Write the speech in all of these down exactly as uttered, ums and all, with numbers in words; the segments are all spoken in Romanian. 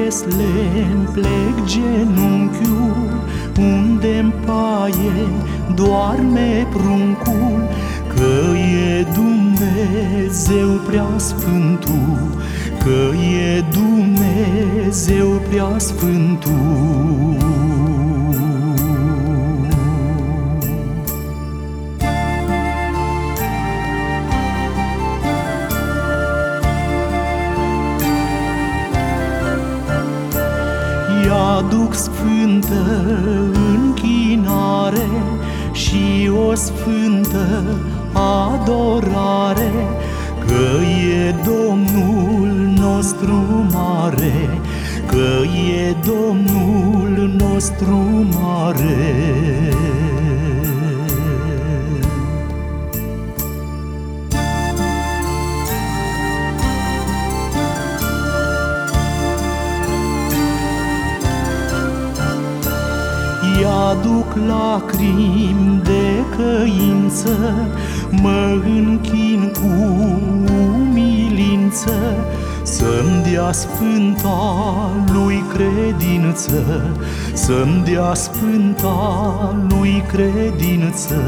Betlehem plec genunchiul, unde-n paie doarme pruncul, că e Dumnezeu Preasfântul, că e Dumnezeu Preasfântul. Aduc sfântă închinare și o sfântă adorare, că e Domnul nostru mare, că e Domnul nostru mare. Aduc lacrimi de căință, mă închin cu umilință, să-mi dea sfânta lui credință, să-mi dea sfânta lui credință.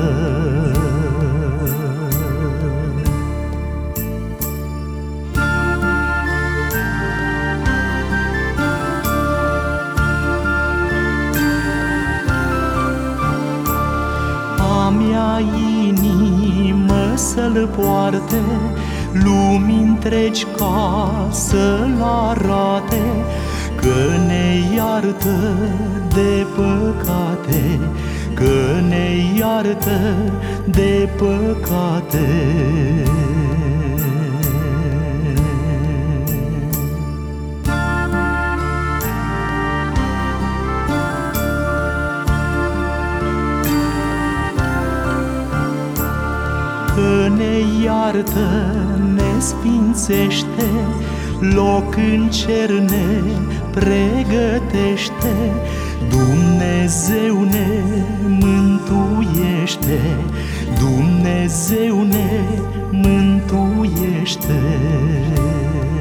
Mea inimă să-l poarte, lumii întregi ca să-l arate, că ne iartă de păcate, că ne iartă de păcate. Că ne iartă, ne sfințește, loc în cer ne pregătește, Dumnezeu ne mântuiește, Dumnezeu ne mântuiește.